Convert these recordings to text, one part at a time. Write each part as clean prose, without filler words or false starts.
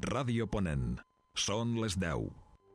Ràdio Ponent. Són les 10.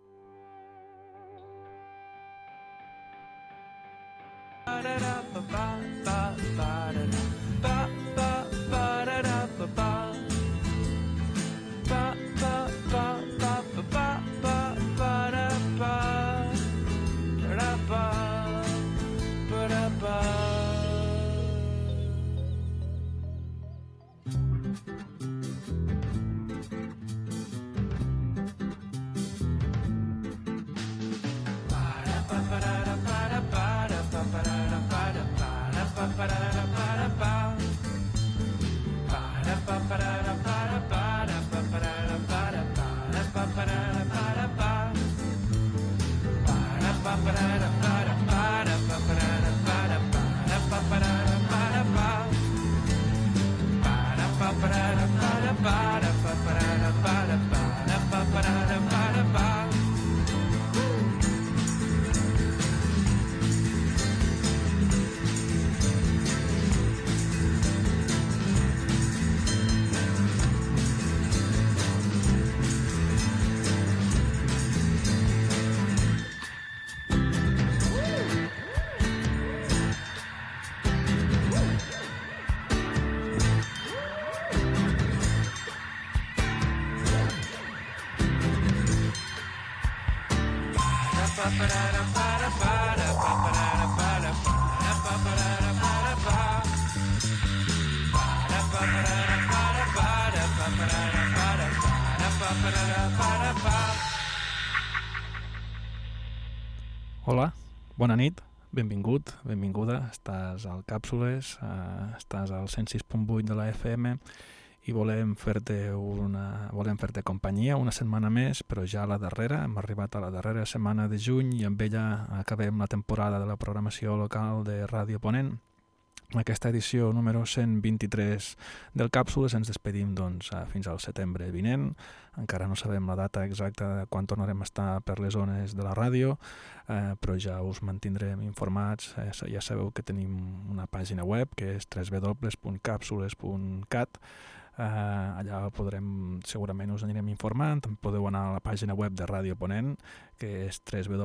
Hola, bona nit, benvingut, benvinguda. Estàs al Càpsules, estàs al 106.8 de la FM i volem fer-te companyia una setmana més, però ja a la darrera. Hem arribat a la darrera setmana de juny i amb ella acabem la temporada de la programació local de Ràdio Ponent. En aquesta edició número 123 del Càpsules ens despedim fins al setembre vinent. Encara no sabem la data exacta de quan tornarem a estar per les zones de la ràdio, però ja us mantindrem informats. Ja sabeu que tenim una pàgina web que és www.capsules.cat. Allà segurament us anirem informant. També podeu anar a la pàgina web de Ràdio Ponent, que és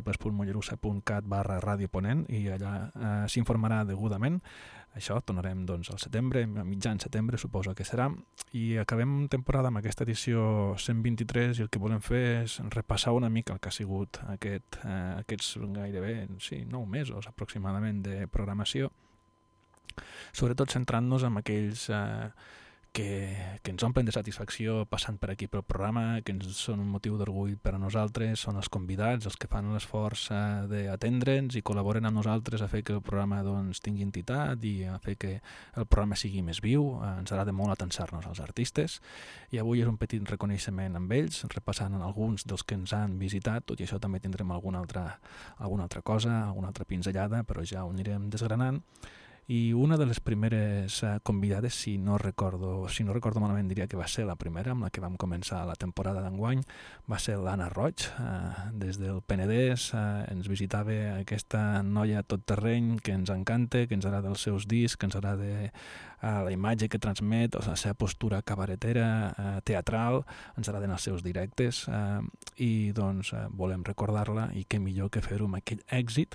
www.mollerussa.cat/radioponent, i allà s'informarà degudament. Això, tornarem al setembre, a mitjan setembre suposo que serà, i acabem temporada amb aquesta edició 123 i el que volem fer és repassar una mica el que ha sigut aquests gairebé 9 mesos aproximadament de programació, sobretot centrant-nos en aquells que ens omplen de satisfacció passant per aquí pel programa, que ens són un motiu d'orgull per a nosaltres. Són els convidats, els que fan l'esforç d'atendre'ns i col·laboren amb nosaltres a fer que el programa tingui entitat i a fer que el programa sigui més viu. Ens agrada molt atensar-nos als artistes i avui és un petit reconeixement amb ells, repassant alguns dels que ens han visitat. Tot i això també tindrem alguna altra cosa, alguna altra pinzellada, però ja ho anirem desgranant. I una de les primeres convidades, si no recordo malament, diria que va ser la primera amb la que vam començar la temporada d'enguany, va ser l'Anna Roig. Des del Penedès ens visitava aquesta noia tot terreny que ens encanta, que ens agrada els seus discs, que ens agrada la imatge que transmet, la seva postura cabaretera, teatral, ens agraden els seus directes, i volem recordar-la, i què millor que fer-ho amb aquell èxit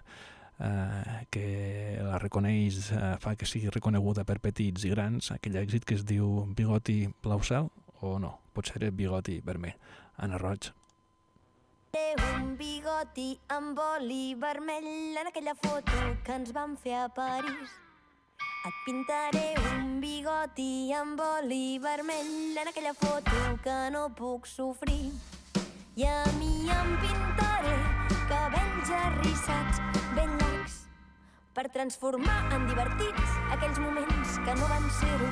que la reconeix, fa que sigui reconeguda per petits i grans, aquell èxit que es diu Bigoti blau cel, o no, potser és Bigoti vermell. Anna Roig. Un bigoti amb oli vermell en aquella foto que ens vam fer a París. Et pintaré un bigoti amb oli vermell en aquella foto que no puc sofrir. I a mi em pintaré cabells arrissats ben llargs per transformar en divertits aquells moments que no van ser-ho.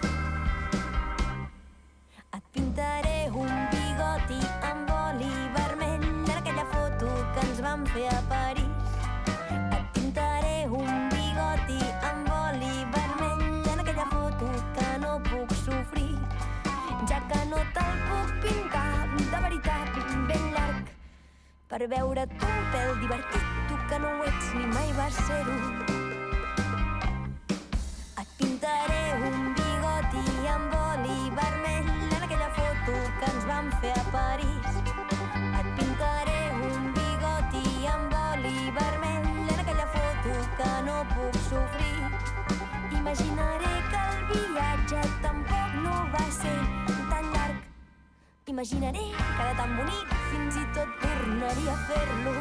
Et pintaré un bigoti amb oli vermell en aquella foto que ens vam fer a París. Et pintaré un bigoti amb oli vermell en aquella foto que no puc sofrir, ja que no te'l puc pintar de veritat ben llarg per veure tu un pèl divertit, tu que no ho ets ni mai vas ser-ho. Et pintaré un bigoti amb oli vermell en aquella foto que ens vam van fer a París. Et pintaré un bigoti amb oli vermell en aquella foto que no puc sofrir. Imaginaré que el viatge tampoc no va ser tan llarg. Imaginaré que era tan bonic, fins i tot tornaria a fer-lo.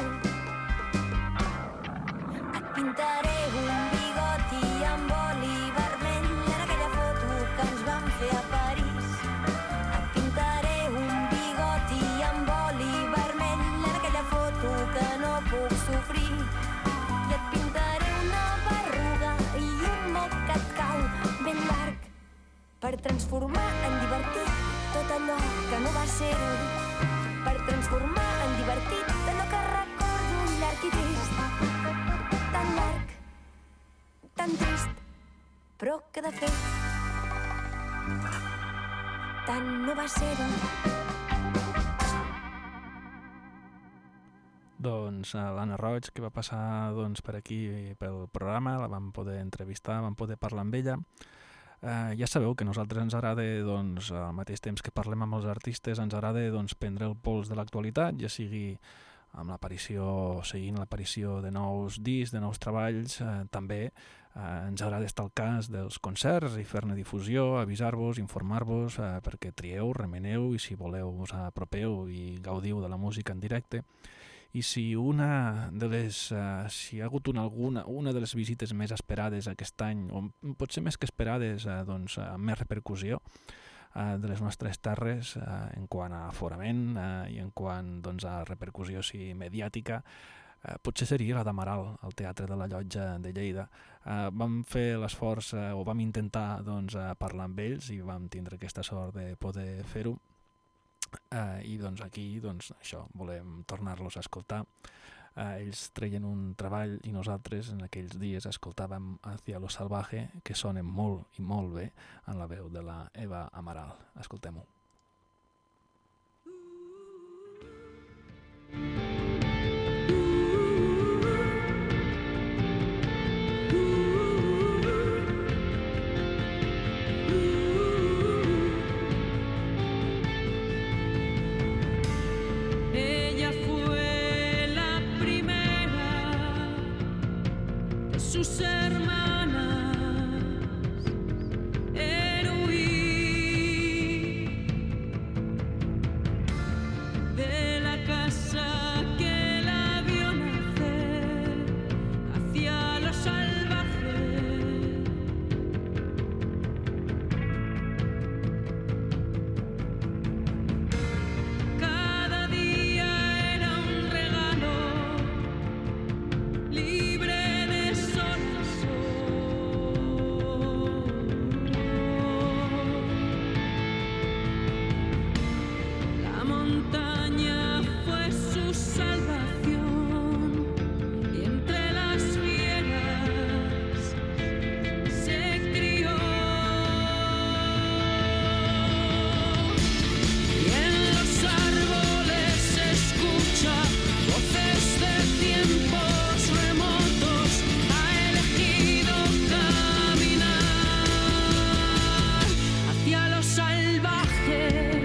Et pintaré un bigoti amb oli vermell en aquella foto que ens vam fer a París. Et pintaré un bigoti amb oli vermell en aquella foto que no puc sofrir. I et pintaré una berruga i un moc que et cau ben llarg per transformar en divertit tot allò que no va ser, per transformar en divertit allò que recordo llarg i trist, tan llarg, tan trist, però que de fet tant no va ser-ho. Doncs l'Anna Roig, que va passar per aquí pel programa, la vam poder entrevistar, vam poder parlar amb ella. Ja sabeu que a nosaltres ens agrada, al mateix temps que parlem amb els artistes, ens agrada prendre el pols de l'actualitat, ja sigui amb seguint l'aparició de nous discs, de nous treballs. També ens agrada estar al cas dels concerts i fer-ne difusió, avisar-vos, informar-vos, perquè trieu, remeneu i si voleu us apropeu i gaudiu de la música en directe. I si si hi ha hagut una de les visites més esperades aquest any, o potser més que esperades, amb més repercussió de les nostres terres en quant a aforament i en quant a repercussió mediàtica, potser seria la d'Amaral, al Teatre de la Llotja de Lleida. Vam fer l'esforç, o vam intentar parlar amb ells i vam tindre aquesta sort de poder fer-ho. I aquí això, volem tornar-los a escoltar. Ells treien un treball i nosaltres en aquells dies escoltàvem Hacia lo salvaje, que sona molt i molt bé en la veu de la Eva Amaral. Escoltem-ho. Sus hermanas en huir de la casa que la vio nacer hacia lo salvaje. Cada día era un regalo libre de sol. La montaña fue su salvación y entre las fieras se crió. Y en los árboles se escucha voces de tiempos remotos. Ha elegido caminar hacia lo salvaje.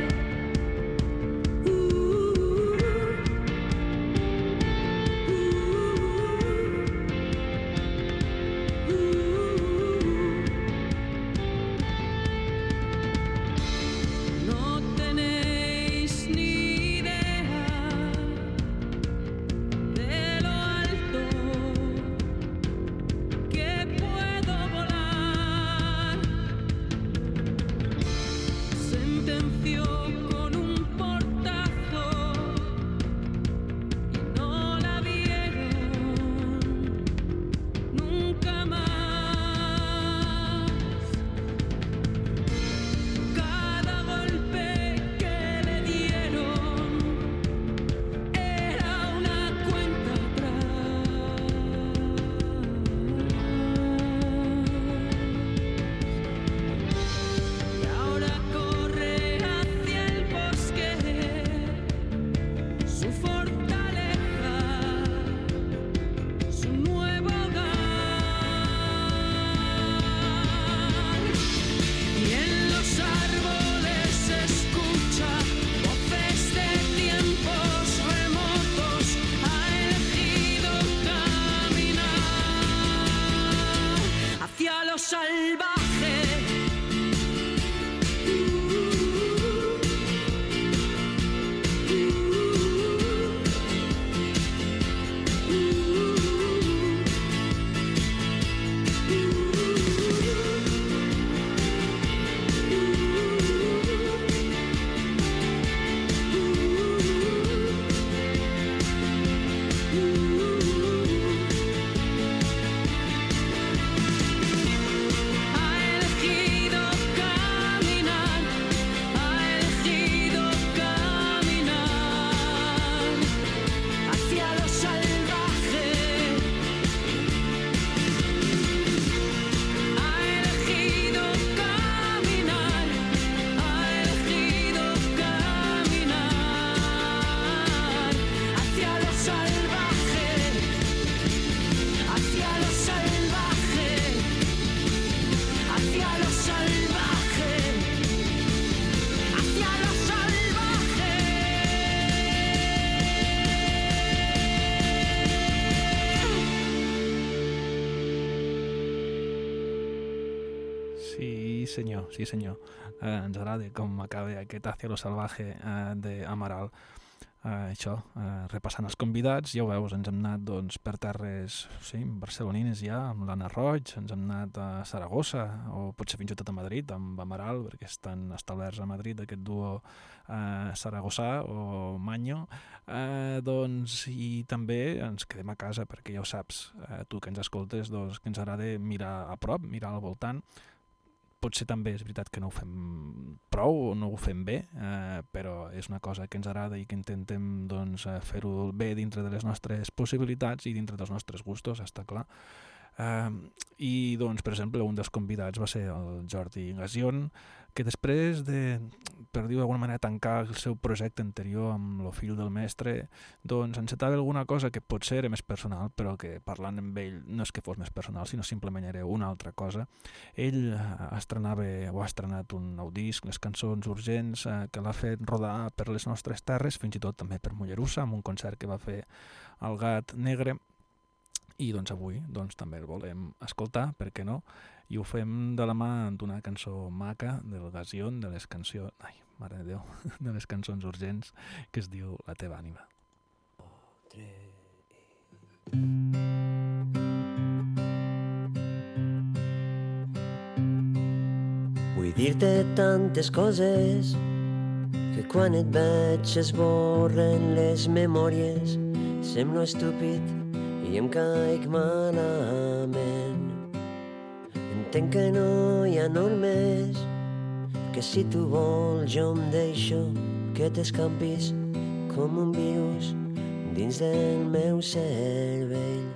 No tenéis ni idea de lo alto que puedo volar. Sentenció con un portazo y no la vieron nunca más. Cada golpe que le dieron era una cuenta atrás. Y ahora corre hacia senyor. Ens agrada com acaba aquest Hacia lo salvaje d'Amaral. Això, repassant els convidats, ja ho veus, ens hem anat doncs, per terres barcelonines ja, amb l'Anna Roig, ens hem anat a Saragossa, o potser fins i tot a Madrid, amb Amaral, perquè estan establerts a Madrid, aquest duo saragossà o Manyo, i també ens quedem a casa, perquè ja ho saps, tu que ens escoltes, doncs, que ens agrada mirar a prop, mirar al voltant. Potser també és veritat que no ho fem prou o no ho fem bé, però és una cosa que ens agrada i que intentem doncs, fer-ho bé dintre de les nostres possibilitats i dintre dels nostres gustos, està clar. I, doncs, per exemple, un dels convidats va ser el Jordi Gasion, que després de, per dir-ho d'alguna manera, tancar el seu projecte anterior amb el fill del mestre, doncs encetava alguna cosa que potser era més personal, però que parlant amb ell no és que fos més personal, sinó simplement era una altra cosa. Ell ha estrenat un nou disc, les cançons urgents, que l'ha fet rodar per les nostres terres, fins i tot també per Mollerussa, amb un concert que va fer al Gat Negre. I doncs avui també el volem escoltar, per què no? I ho fem de la mà d'una cançó maca del Gasion, de les cançons, mare de Déu, de les cançons urgents, que es diu La teva ànima. Vull dir-te tantes coses que quan et veig esborren les memòries. Semblo estúpid i em caic malament. Entenc que no hi ha normes, que si tu vols jo em deixo que t'escampis com un virus dins del meu cervell.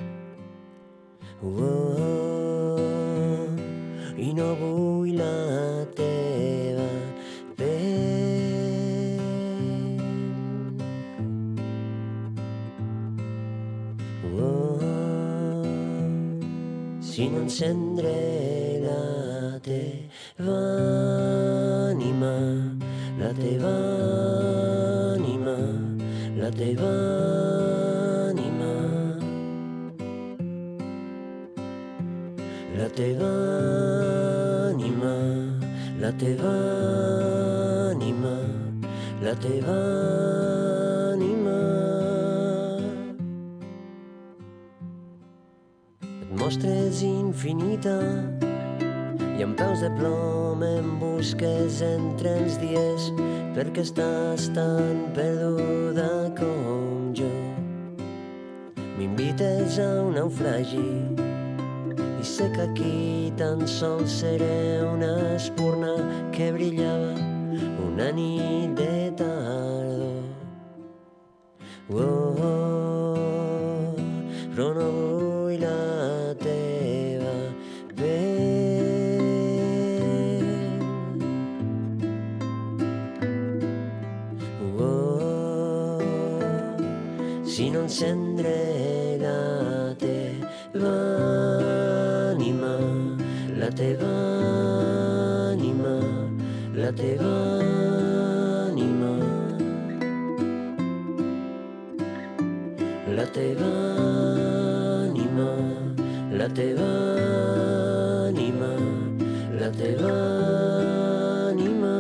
I no vull la teva pell. Si no encendré la teva ànima, la teva ànima, la teva ànima, la teva ànima, la teva ànima, la teva ànima. Et mostres infinita i amb peus de plom em busques entre els dies perquè estàs tan perduda com jo. M'invites a un naufragi i sé que aquí tan sols seré una espurna que brillava una nit de tardor. Però no vull la teva pell. Si no encendré la teva ànima, la teva ànima, la teva ànima, la teva ànima, la teva ànima, la teva ànima,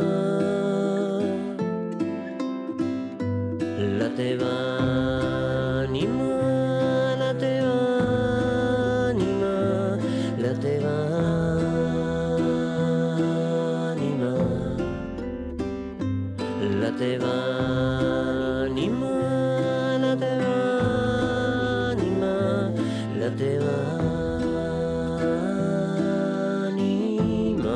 la teva ànima, la teva ànima, la teva ànima, la teva ànima, la teva ànima, la teva ànima.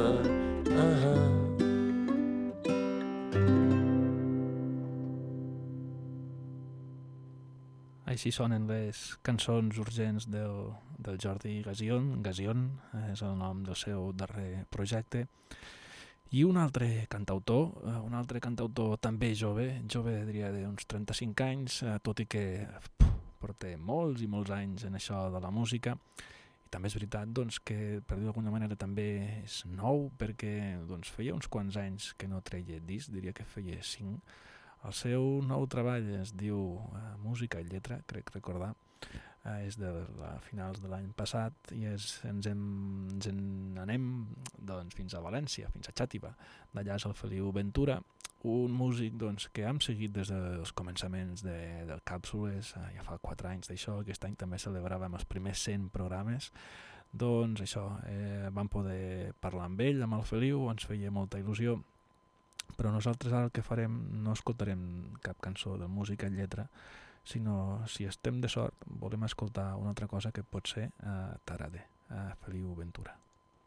Així sonen les cançons urgents del Jordi Gasion. Gasion és el nom del seu darrer projecte. I un altre cantautor també jove diria d'uns 35 anys, tot i que porta molts i molts anys en això de la música. I també és veritat doncs, que, per dir d'alguna manera, també és nou, perquè doncs, feia uns quants anys que no treia disc, diria que feia 5. El seu nou treball es diu Música i lletra, crec recordar. és de finals de l'any passat i ens en anem doncs, fins a València, fins a Xàtiva. D'allà és el Feliu Ventura, un músic doncs, que hem seguit des dels començaments del Càpsules, ja fa 4 anys d'això. Aquest any també celebràvem els primers 100 programes. Doncs això, vam poder parlar amb ell, amb el Feliu, ens feia molta il·lusió, però nosaltres ara el que farem no escoltarem cap cançó de música en lletra, sinó, si estem de sort, volem escoltar una altra cosa que pot ser t'agrade, Feliu Ventura.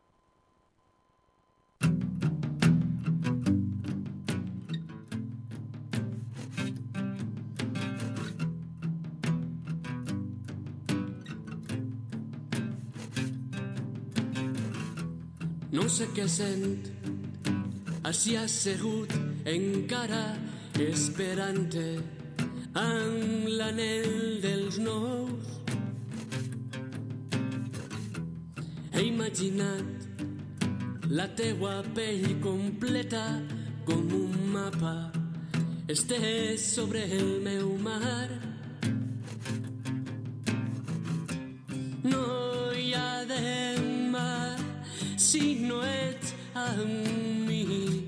No sé què sent, així assegut encara esperant-te amb l'anell dels nous. He imaginat la teua pell completa com un mapa estès sobre el meu mar. No hi ha demà si no ets amb mi,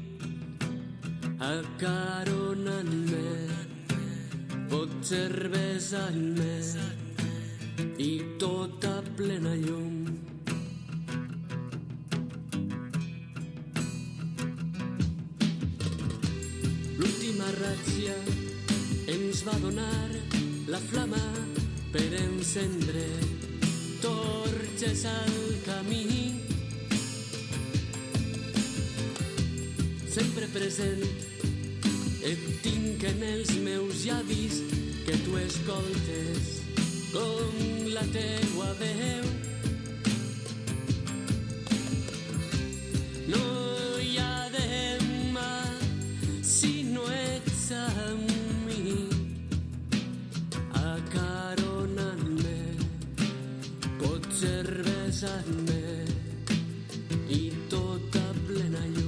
acaronant-me, potser besant-me i tota plena llum. L'última ràtzia ens va donar la flama per encendre torxes al camí. Sempre present et tinc en els meus llavis que tu escoltes com la teua veu. No hi ha demà si no ets amb mi, acaronant-me, potser besant-me i tota plena llum.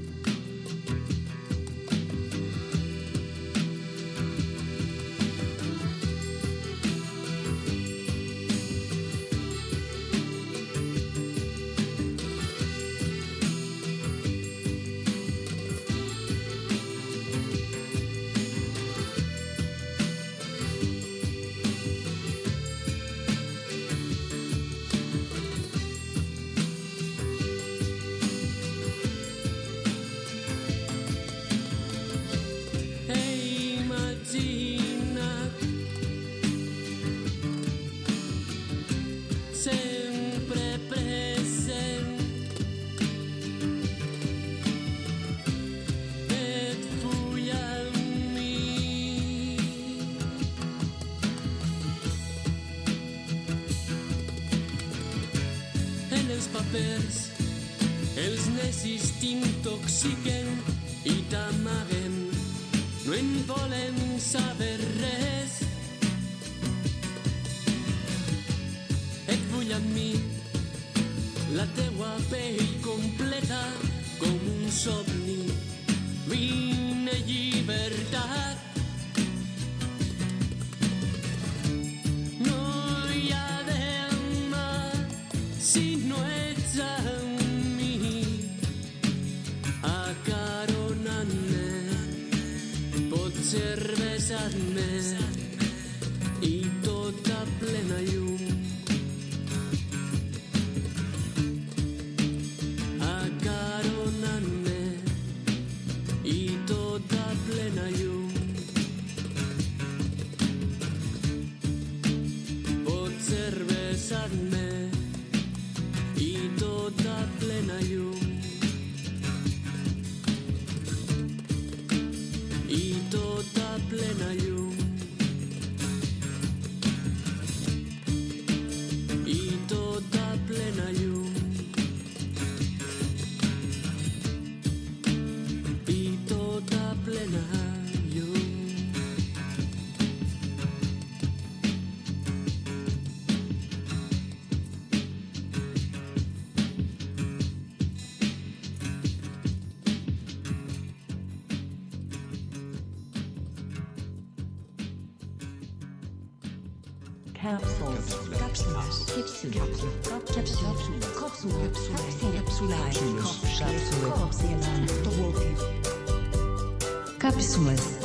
Els necis t'intoxiquen i t'amaguen, no en volen saber res. Et vull amb mi, la teua pell completa com un somni. Vine llibertat. No hi ha demà si no ets amb mi, acaronant-me, potser besant-me i tota plena llum. Acaronant-me i tota plena llum. Potser besant-me i tota plena llum. I tota plena llum. I tota plena llum. I tota plena llum. Cápsulas.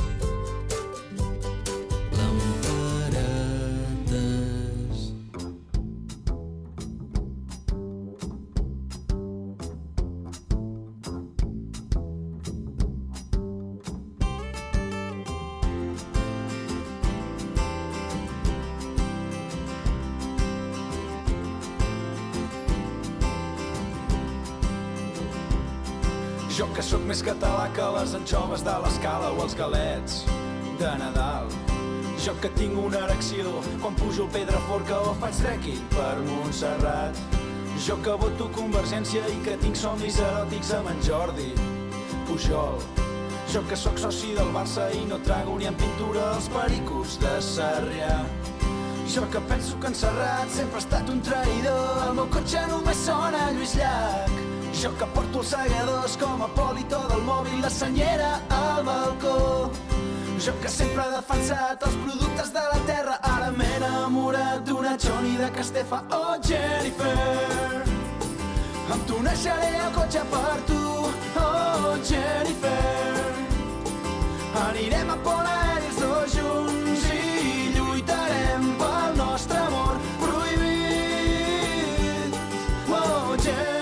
Jo que sóc més català que les anxoves de l'Escala o els galets de Nadal. Jo que tinc una erecció quan pujo el Pedraforca o faig trekking per Montserrat. Jo que voto Convergència i que tinc somnis eròtics amb en Jordi Pujol. Jo que sóc soci del Barça i no trago ni en pintura els pericos de Sarrià. Jo que penso que en Serrat sempre ha estat un traïdor. El meu cotxe només sona Lluís Llach. Jo que porto els segadors com a polito del mòbil, la senyera al balcó. Jo que sempre he defensat els productes de la terra, ara m'he enamorat d'una Johnny de Castefa. Oh, Jennifer, em tunejaré el cotxe per tu. Oh, Jennifer, anirem a Pont Aeri els dos junts i lluitarem pel nostre amor prohibit. Oh, Jennifer.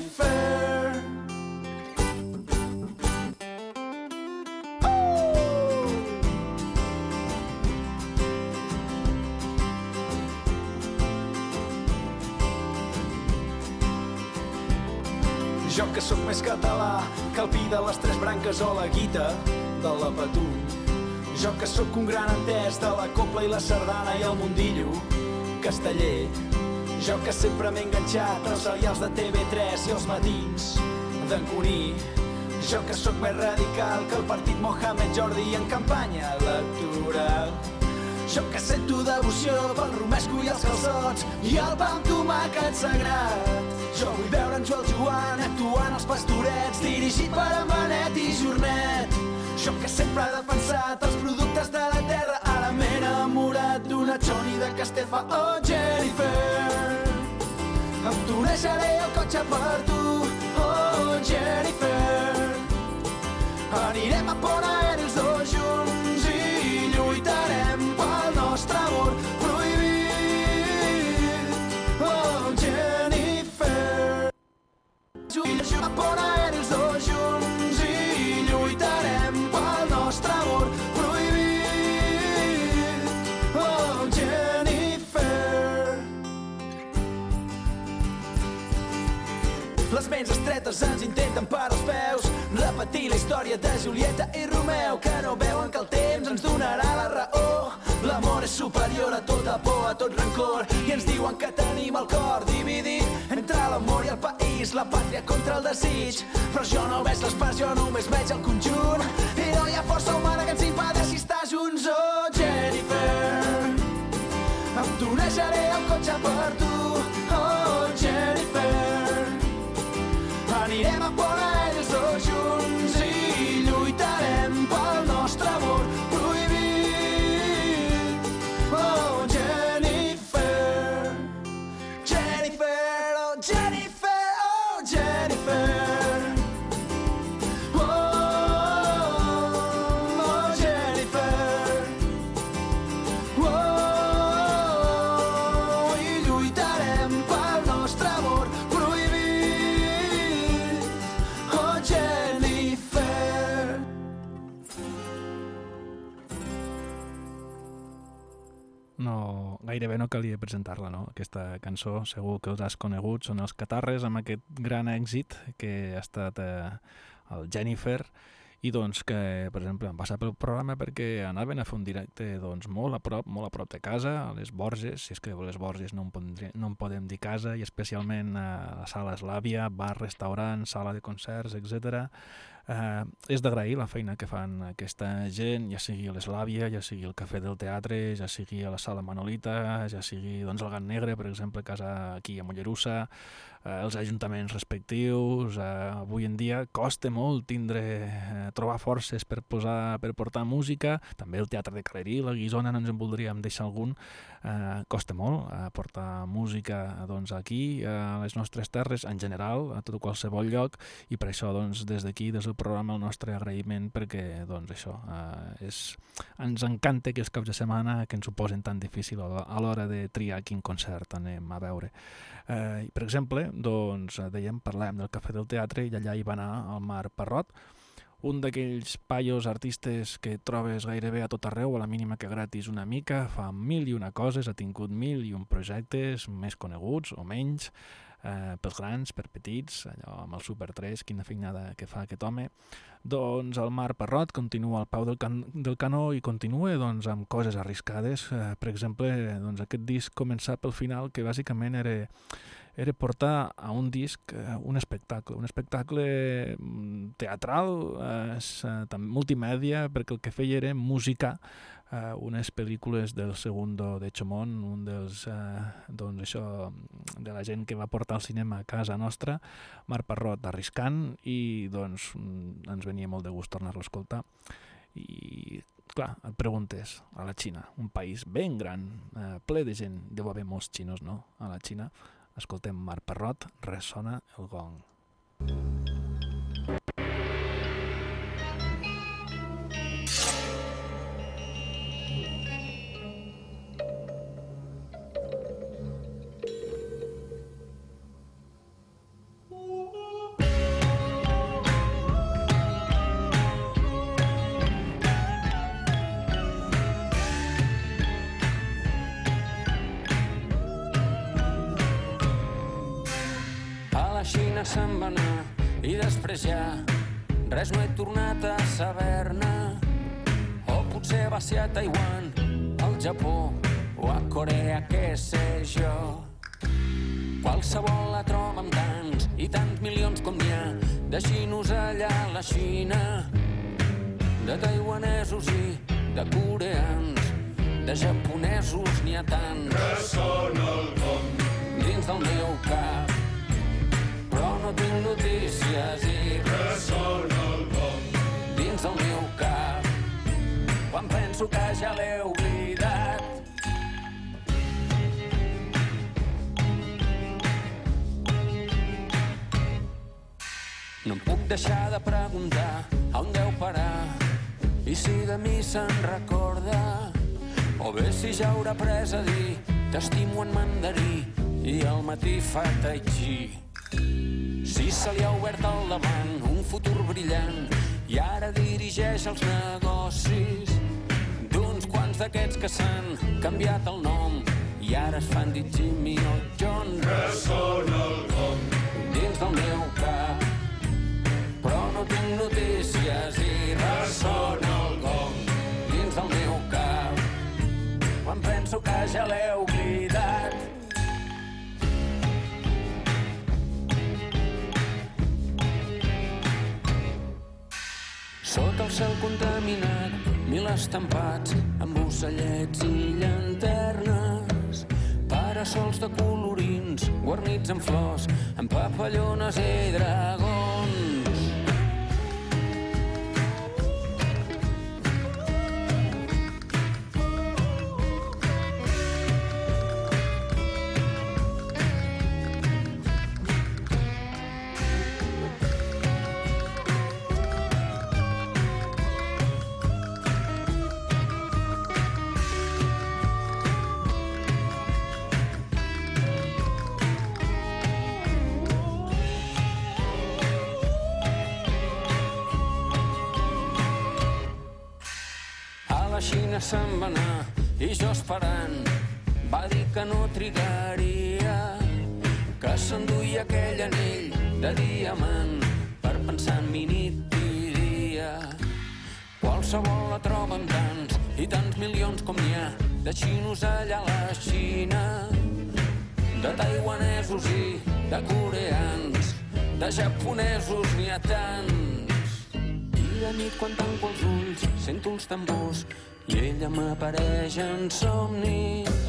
Jo que sóc més català que el pi de les tres branques o la guita de la Patum. Jo que sóc un gran entès de la copla i la sardana i el mundillo casteller. Jo que sempre m'he enganxat als serials de TV3 i els matins d'en Cuní. Jo que sóc més radical que el partit Mohamed Jordi en campanya electoral. Jo que sento devoció pel romesco i els calçots i el pa amb tomàquet sagrat. Jo vull veure en Joel Joan actuant als Pastorets, dirigit per en Benet i Jornet. Jo que sempre he defensat els productes de la terra, ara m'he enamorat d'una Johnny de Castefa. Oh, Jennifer, em tunejaré el cotxe per tu. Oh, Jennifer, anirem a Pont Aeri els dos junts i lluitarem pel nostre amor prohibit. Oh, Jennifer, a Pont Aeri els dos junts i lluitarem pel nostre amor prohibit. Oh, Jennifer. Les ments estretes ens intenten parar els peus, repetir la història de Julieta i Romeu, que no veuen que el temps ens donarà la raó. L'amor és superior a tota por, a tot rancor, i ens diuen que tenim el cor dividit entre l'amor i el país, la pàtria contra el desig. Però jo no veig les parts, jo només veig el conjunt, i no hi ha força humana que ens impedeixi estar junts. Oh, Jennifer, em tunejaré el cotxe per tu. Oh, Jennifer, anirem a Pont Aeri els dos junts i lluitarem pel nostre amor prohibit. Oh, Jennifer, Jennifer, oh, Jennifer, oh, Jennifer. Oh, oh, Jennifer. Oh, i lluitarem pel nostre amor prohibit. Oh, Jennifer. No, gairebé no calia presentar-la, no? Aquesta cançó segur que els has conegut, són els Catarres amb aquest gran èxit que ha estat el Jennifer, i doncs que, per exemple, vam passar pel programa perquè anaven a fer un directe doncs, molt a prop de casa, a les Borges, si és que les Borges no en podem dir casa, i especialment a la sala Eslàvia, bar, restaurant, sala de concerts, etc. És d'agrair la feina que fan aquesta gent, ja sigui a l'Eslàvia, ja sigui al Cafè del Teatre, ja sigui a la sala Manolita, ja sigui doncs, al Gat Negre, per exemple, casa aquí a Mollerussa, els ajuntaments respectius. Avui en dia costa molt trobar forces per portar música. També el Teatre de Calerí, la Guisona, no ens en voldríem deixar algun. Costa molt portar música aquí, a les nostres terres, en general, a tot qualsevol lloc, i per això des d'aquí, des del programa, el nostre agraïment, perquè això ens encanta que els caps de setmana que ens ho posen tan difícil a l'hora de triar quin concert anem a veure. Per exemple, parlàvem del Cafè del Teatre, i allà hi va anar el Marc Parrot, un d'aquells paios artistes que trobes gairebé a tot arreu, a la mínima que gratis una mica, fa 1001 coses, ha tingut 1001 projectes, més coneguts o menys, pels grans, per petits, allò amb el Super 3, quina feinada que fa aquest home. El Marc Parrot continua al peu del canó i continua amb coses arriscades. Per exemple, aquest disc començar pel final, que bàsicament era portar a un disc un espectacle teatral, multimèdia, perquè el que feia era musicar unes pel·lícules del Segundo de Chomón, un dels de la gent que va portar al cinema a casa nostra, Marc Parrot, arriscant, i ens venia molt de gust tornar-lo a escoltar. I clar, et preguntes, a la Xina, un país ben gran, ple de gent, deu haver molts xinos, no?, a la Xina. Escoltem Marc Parrot, Ressona el gong. Xina se'n va anar i després ja res no he tornat a saber-ne. O potser va ser a Taiwan, al Japó o a Corea, què sé jo. Qualsevol la troba amb tants i tants milions com n'hi ha de xinos allà a la Xina, de taiwanesos i de coreans, de japonesos n'hi ha tants. Ressona el gong dins del meu cap, però no tinc notícies i ressona el gong dins del meu cap, quan penso que ja l'he oblidat. No em puc deixar de preguntar a on deu parar i si de mi se'n recorda, o bé si ja haurà après a dir t'estimo en mandarí i al matí fa tai chi. Si se li ha obert al davant un futur brillant i ara dirigeix els negocis d'uns quants d'aquests que s'han canviat el nom i ara es fan dir Jimmy o John. Ressona el gong dins del meu cap, però no tinc notícies i ressona el gong dins del meu cap, quan penso que ja l'he oblidat. Sota el cel contaminat, 1000 estampats amb ocellets i llanternes, parasols de colorins guarnits amb flors, amb papallones i dragons. Se'n va anar i jo esperant, va dir que no trigaria, que s'enduia aquell anell de diamant per pensar en mi nit i dia. Qualsevol la troba amb tants i tants milions com n'hi ha de xinos allà a la Xina, de taiwanesos i de coreans, de japonesos n'hi ha tants. I de nit quan tanco els ulls sento els tambors i ella m'apareix en somnis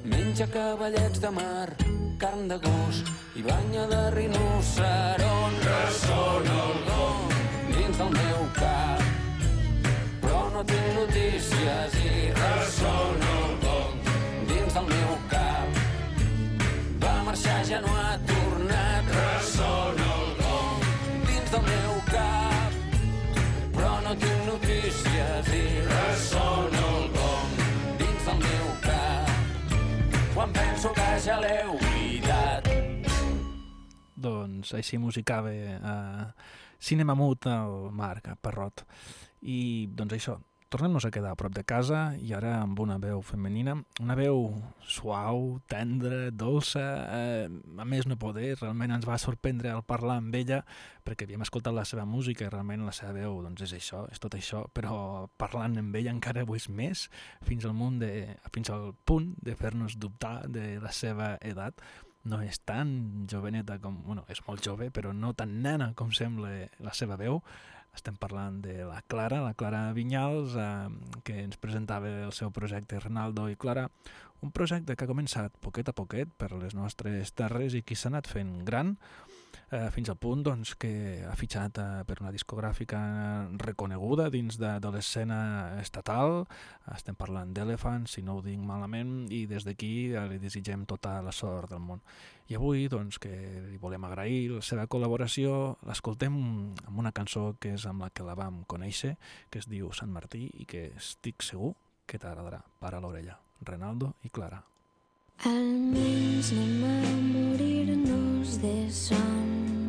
menja cavallets de mar, carn de gos i banya de rinoceront. Ressona el gong dins del meu cap, però no tinc notícies i ressona el gong dins del meu cap. Va marxar, ja no ha tornat. Ressona el gong dins del meu cap, però no tinc notícies i ressona el gong dins del meu cap. Quan penso que ja l'he oblidat. Doncs així musicava Cinema Mut al Marc Parrot. I doncs això, tornem-nos a quedar a prop de casa i ara amb una veu femenina, una veu suau, tendra, dolça, a més no poder, realment ens va sorprendre al parlar amb ella perquè havíem escoltat la seva música i realment la seva veu doncs és això, és tot això, però parlant amb ella encara ho és més, fins al punt de fer-nos dubtar de la seva edat. No és tan joveneta com... Bueno, és molt jove, però no tan nena com sembla la seva veu. Estem parlant de la Clara Vinyals, que ens presentava el seu projecte Renaldo i Clara, un projecte que ha començat poquet a poquet per les nostres terres i que s'ha anat fent gran, fins al punt doncs, que ha fitxat per una discogràfica reconeguda dins de l'escena estatal. Estem parlant d'Elephants, si no ho dic malament, i des d'aquí li desitgem tota la sort del món. I avui, doncs, que li volem agrair la seva col·laboració, l'escoltem amb una cançó que és amb la que la vam conèixer, que es diu Sant Martí i que estic segur que t'agradarà. Para l'orella. Renaldo i Clara. Almenys anem a morir-nos de son,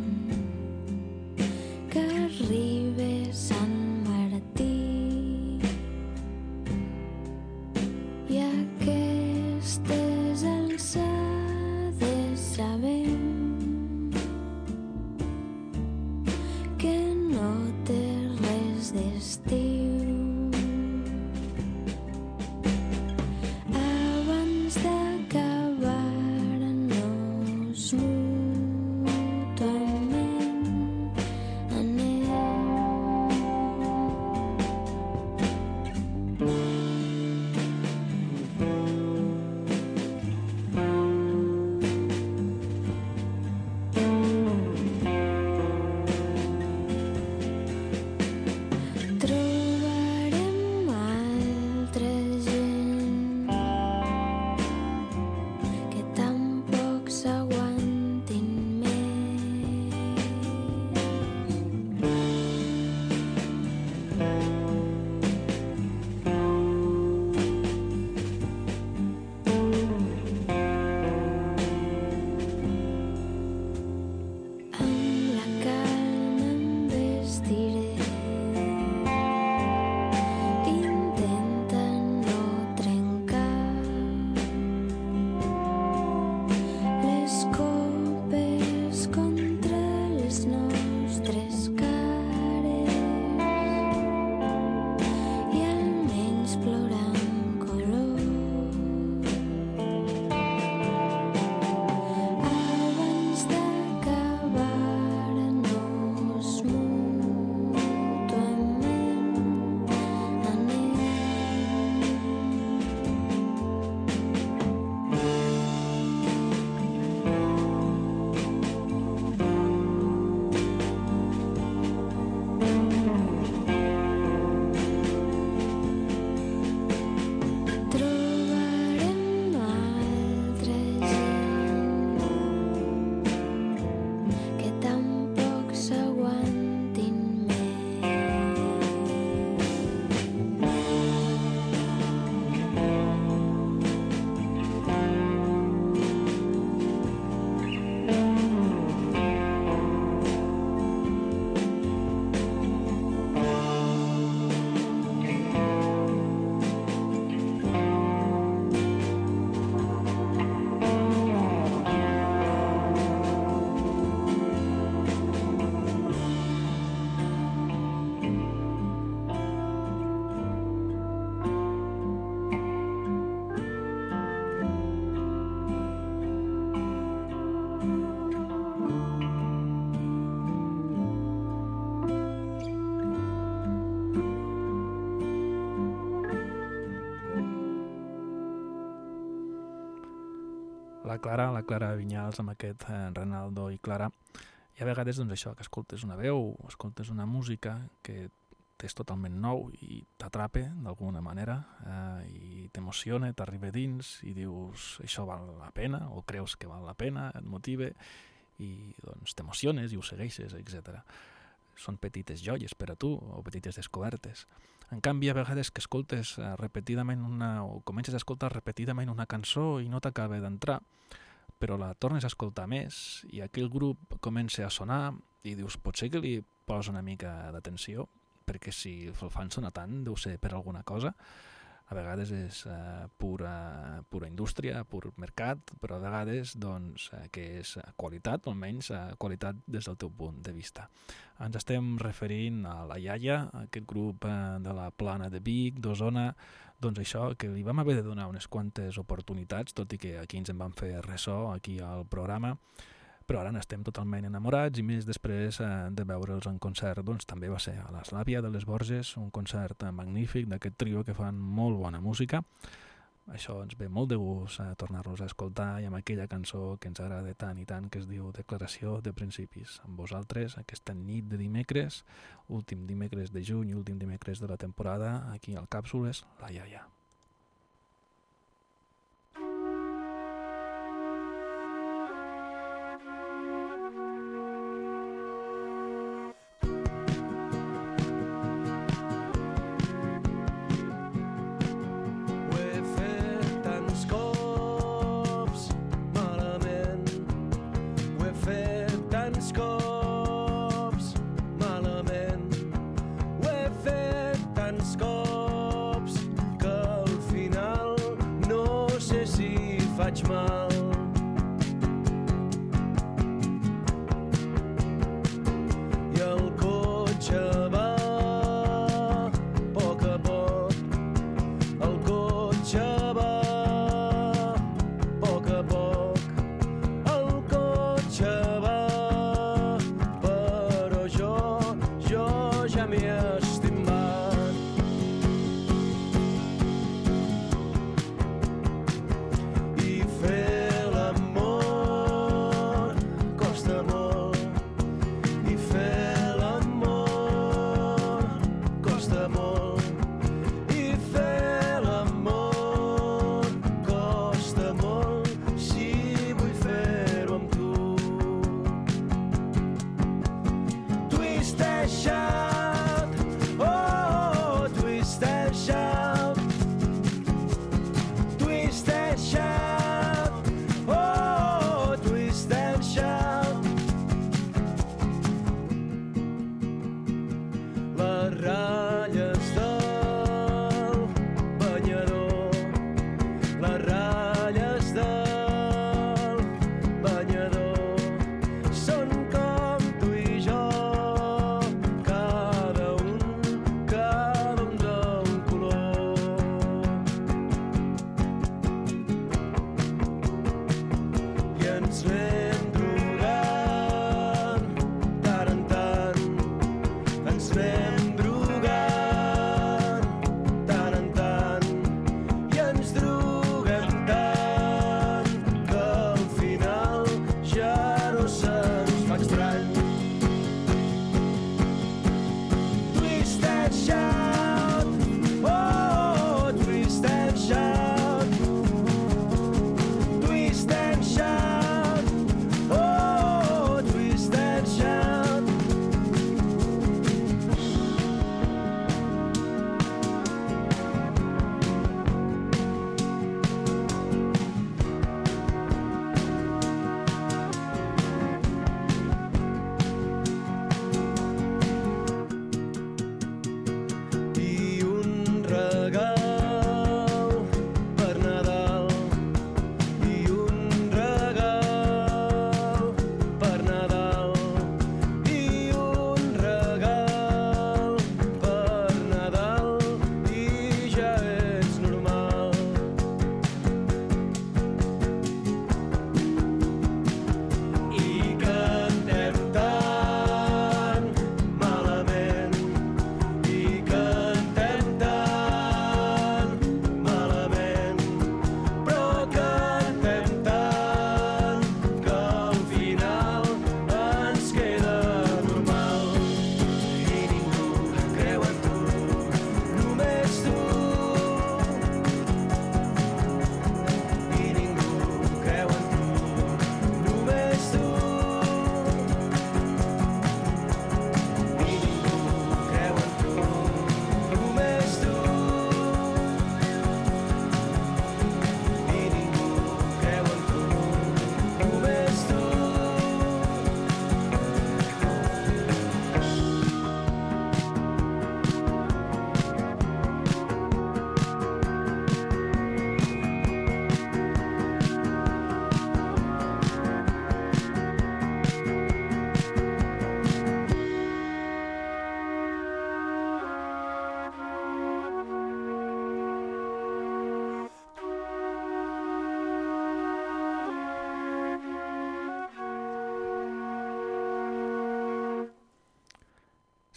que arribe Sant Martí i aquestes alçades sabem que no té res d'estiu. Abans d'acabar-nos mútuament anem la Clara Vinyals amb aquest Renaldo i Clara. I a vegades doncs això, que escoltes una veu, escoltes una música que és totalment nou i t'atrape d'alguna manera i t'emociona, t'arriba dins i dius això val la pena o creus que val la pena, et motive i doncs t'emociones i ho segueixes, etc. Són petites joies per a tu o petites descobertes. En canvi, a vegades que escoltes repetidament o comences a escoltar repetidament una cançó i no t'acaba d'entrar, però la tornes a escoltar més i aquell grup comença a sonar i dius potser que li posa una mica d'atenció, perquè si el fan sonar tant deu ser per alguna cosa. A vegades és pura indústria, pur mercat, però a vegades doncs, que és qualitat, almenys qualitat des del teu punt de vista. Ens estem referint a La Iaia, aquest grup de la Plana de Vic, d'Osona, doncs això, que li vam haver de donar unes quantes oportunitats, tot i que aquí ens en van fer ressò aquí al programa, però ara n'estem totalment enamorats i més després de veure'ls en concert, doncs també va ser a l'Eslàvia de les Borges, un concert magnífic d'aquest trio que fan molt bona música. Això ens ve molt de gust tornar-los a escoltar i amb aquella cançó que ens agrada tant i tant que es diu Declaració de Principis. Amb vosaltres aquesta nit de dimecres, últim dimecres de juny, últim dimecres de la temporada, aquí al Càpsules, La Iaia. Les ratlles de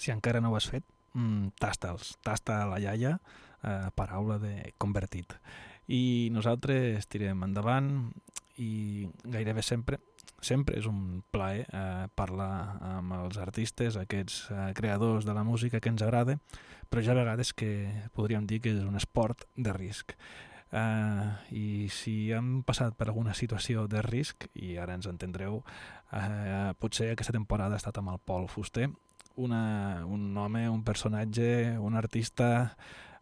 si encara no ho has fet, tasta'ls, tasta la iaia, paraula de convertit. I nosaltres tirem endavant i gairebé sempre és un plaer parlar amb els artistes, aquests creadors de la música que ens agrada, però hi ha vegades que podríem dir que és un esport de risc. I si hem passat per alguna situació de risc, i ara ens entendreu, potser aquesta temporada ha estat amb el Pol Fuster, un home, un personatge, un artista,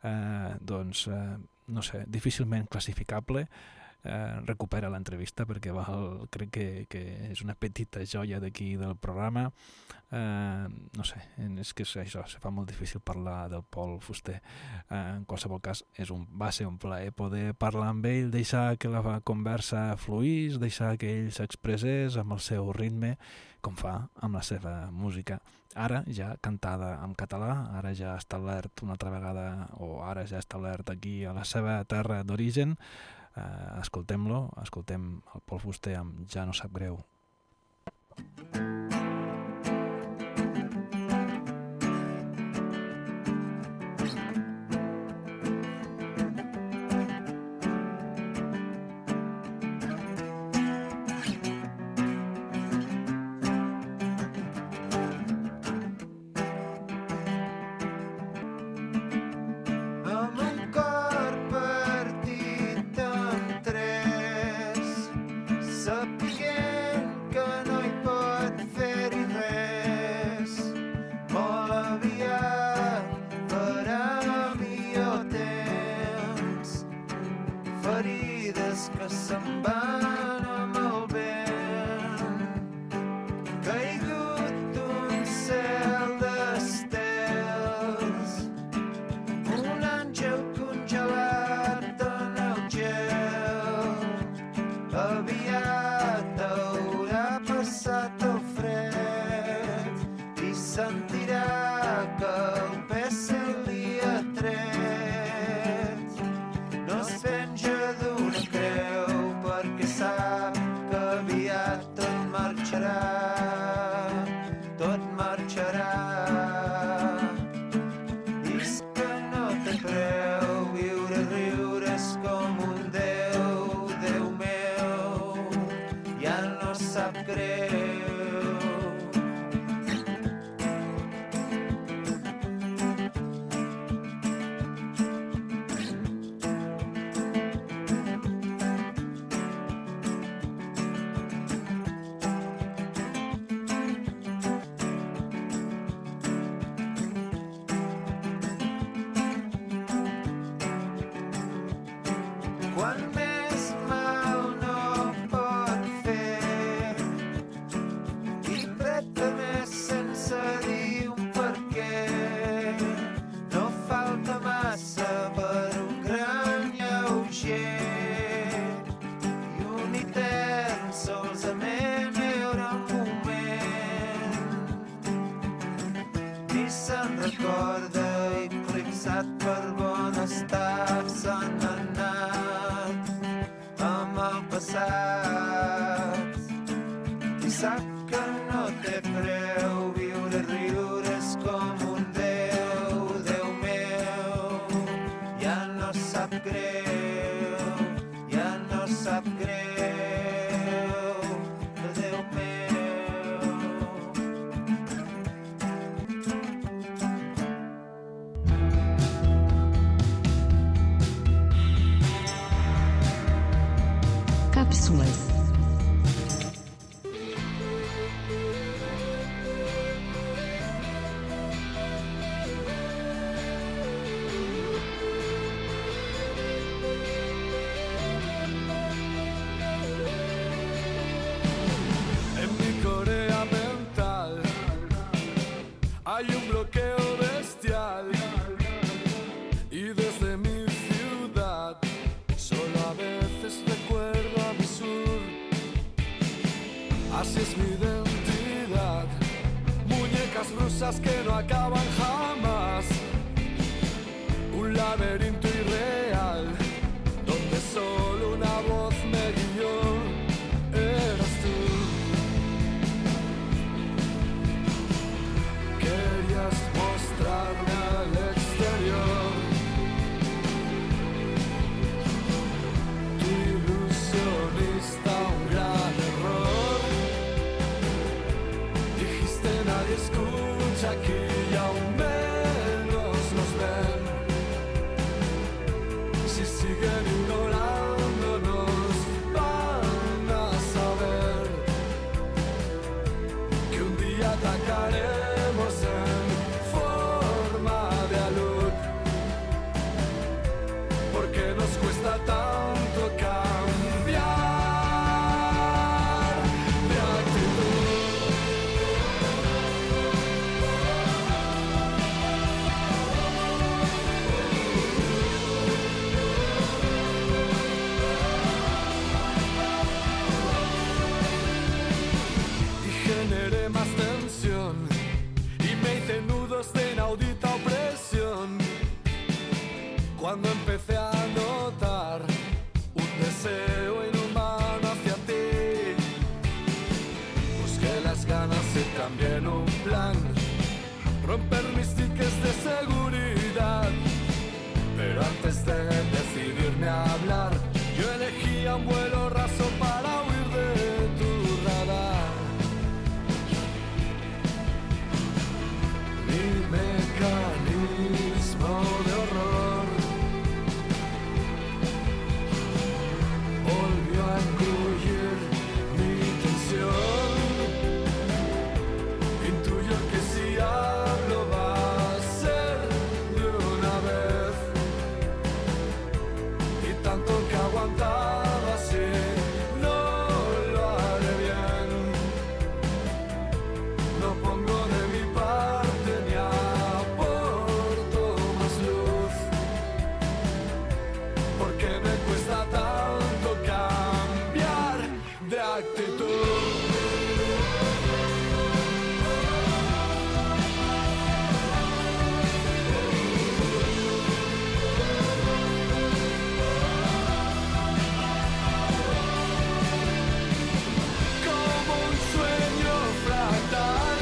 no sé, difícilment classificable. Recupera l'entrevista perquè crec que és una petita joia d'aquí del programa. No sé, és que això, se fa molt difícil parlar del Pol Fuster. En qualsevol cas, va ser un plaer poder parlar amb ell, deixar que la conversa fluís, deixar que ell s'expressés amb el seu ritme, com fa amb la seva música. Ara ja cantada en català, ara ja establert una altra vegada, o ara ja establert aquí a la seva terra d'origen. Escoltem-lo, escoltem el Pol Fuster amb Ja no sap greu. Càpsules. En mi Corea mental hay un bloqueo bestial y desde mi ciudad solo a veces recuerdo a mi sur. Así es mi identidad, muñecas rusas que no acaban jamás, un laberinto irreal donde solo una voz me guió, eras tú. Querías Cuando empecé a notar un deseo inhumano hacia ti, busqué las ganas y también un plan, romper mis tickets de seguridad. Pero antes de decidirme a hablar, yo elegía un vuelo raso para huir de tu radar. Mi mecanismo de horror volvió a engullir mi tensión. Intuyo que si hablo va a ser de una vez, y tanto que aguantaba así no lo haré bien. No pongo de mi parte ni aporto más luz, porque me cuesta tanto cambiar de actitud. Como un sueño fractal,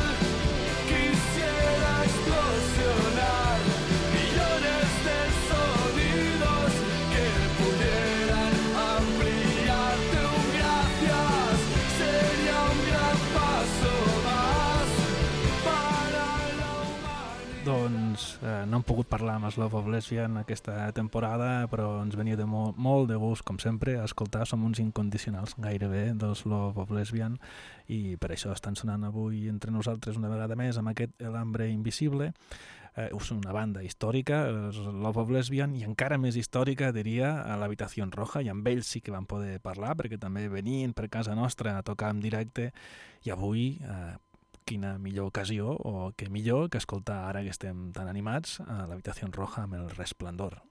quisiera explosionar millones de sonidos que pudieran ampliarte un gracias. Sería un gran paso más para la humanidad. Doncs no hem pogut parlar amb Love of Lesbian aquesta temporada, però ens venia de molt de gust, com sempre, a escoltar. Som uns incondicionals gairebé dels Love of Lesbian i per això estan sonant avui entre nosaltres una vegada més amb aquest El Hambre Invisible. És una banda històrica, Love of Lesbian, i encara més històrica, diria, a l'Habitació Roja, i amb ells sí que vam poder parlar, perquè també venien per casa nostra a tocar en directe, i avui quina millor ocasió, o que millor que escoltar ara que estem tan animats a l'Habitació Roja amb El Resplendor.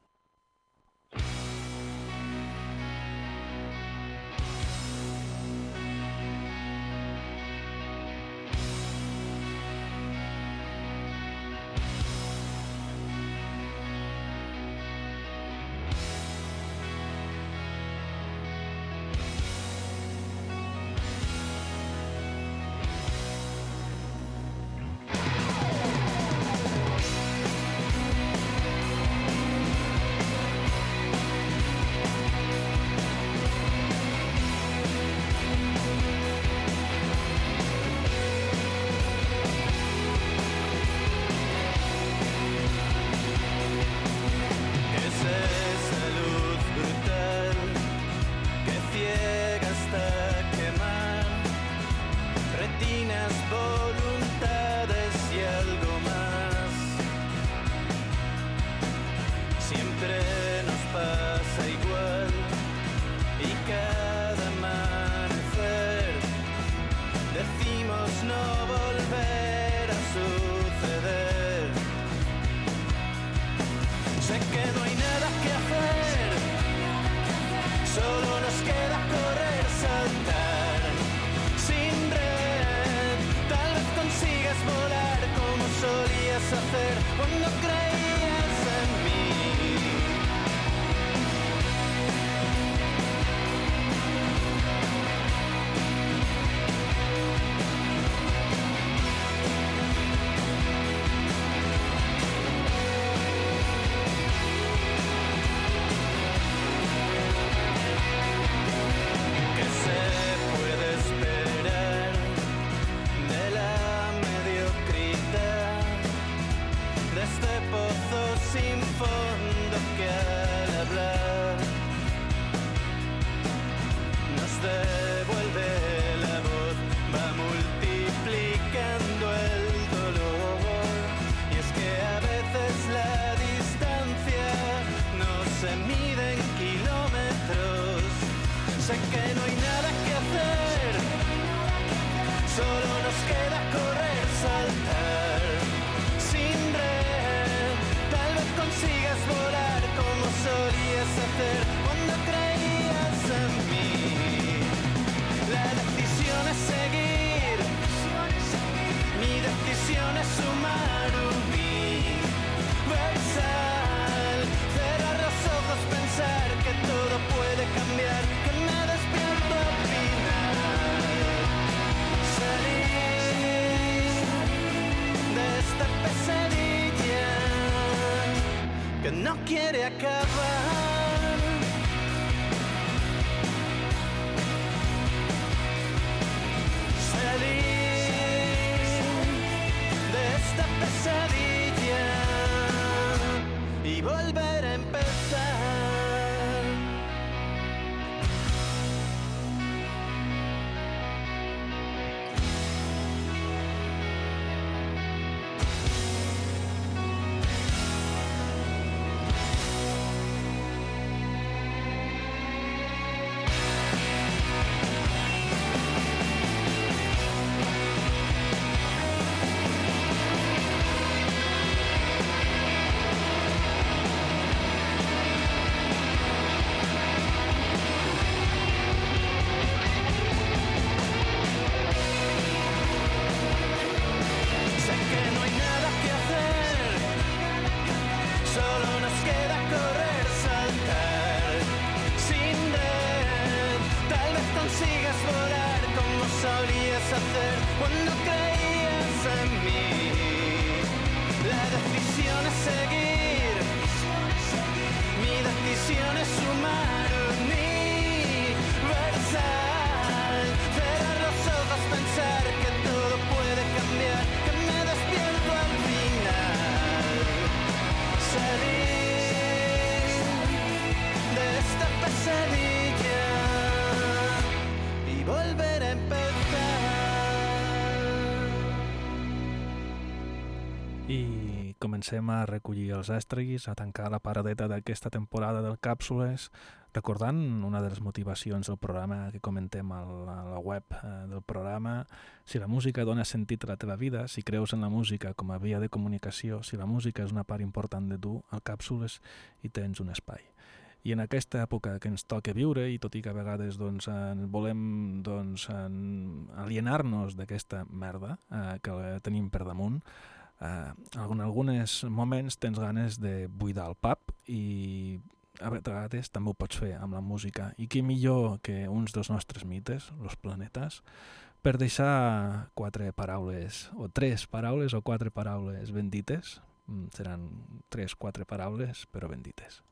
Este que no quiere acabar. Salir de esta pesadilla y volver a empezar. Cuando creías en mí, la decisión es seguir, mi decisión es sumar, universal, cerrar los ojos, pensar que todo puede cambiar, que me despierto al final, salir de esta pesadilla y volver a empezar. I comencem a recollir els estris, a tancar la paradeta d'aquesta temporada del Càpsules, recordant una de les motivacions del programa que comentem a la web del programa. Si la música dona sentit a la teva vida, si creus en la música com a via de comunicació, si la música és una part important de tu, al Càpsules hi tens un espai. I en aquesta època que ens toca viure, i tot i que a vegades volem alienar-nos d'aquesta merda que tenim per damunt, en alguns moments tens ganes de buidar el pap i a vegades també ho pots fer amb la música. I qui millor que uns dels nostres mites, los planetes, per deixar 4 paraules, o 3 paraules o 4 paraules ben dites, seran 3-4 paraules però ben dites.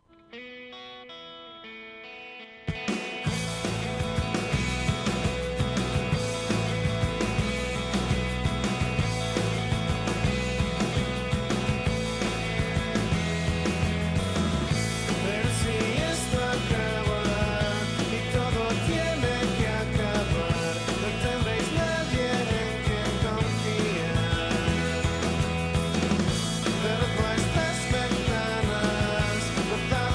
Pero nuestras ventanas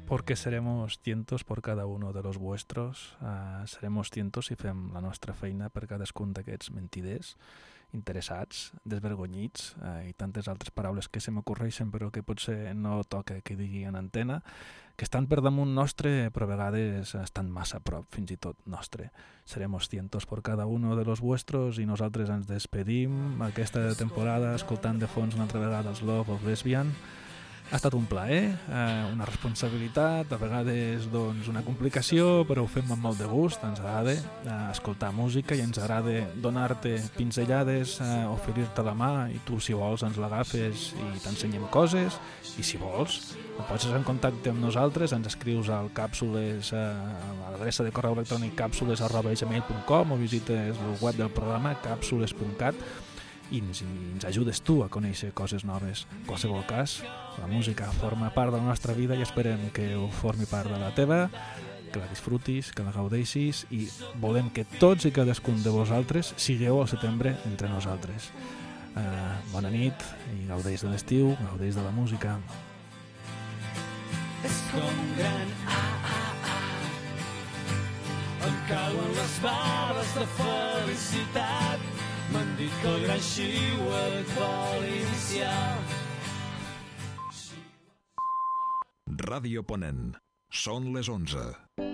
porque seremos cientos por cada uno de los vuestros, seremos cientos si fem la nostra feina per cadascun d'aquests mentiders, interessats, desvergonyits i tantes altres paraules que se m'ocorreixen però que potser no toca que digui en antena, que estan per damunt nostre però a vegades estan massa a prop, fins i tot nostre. Seremos cientos por cada uno de los vuestros i nosaltres ens despedim aquesta temporada escoltant de fons una altra vegada els Love of Lesbian. Ha estat un plaer, una responsabilitat, a vegades doncs, una complicació, però ho fem amb molt de gust, ens agrada escoltar música i ens agrada donar-te pinzellades, oferir-te la mà i tu si vols ens l'agafes i t'ensenyem coses i si vols pots estar en contacte amb nosaltres, ens escrius al càpsules, a l'adreça de correu electrònic càpsules@gmail.com o visites el web del programa càpsules.cat i ens ajudes tu a conèixer coses noves. En qualsevol cas, la música forma part de la nostra vida i esperem que ho formi part de la teva, que la disfrutis, que la gaudeixis i volem que tots i cadascun de vosaltres sigueu al setembre entre nosaltres. Bona nit i gaudeix de l'estiu, gaudeix de la música. És com gran em cauen les bales de felicitat. M'han dit que el gran xiuet vol iniciar. Ràdio Ponent. Són les 11.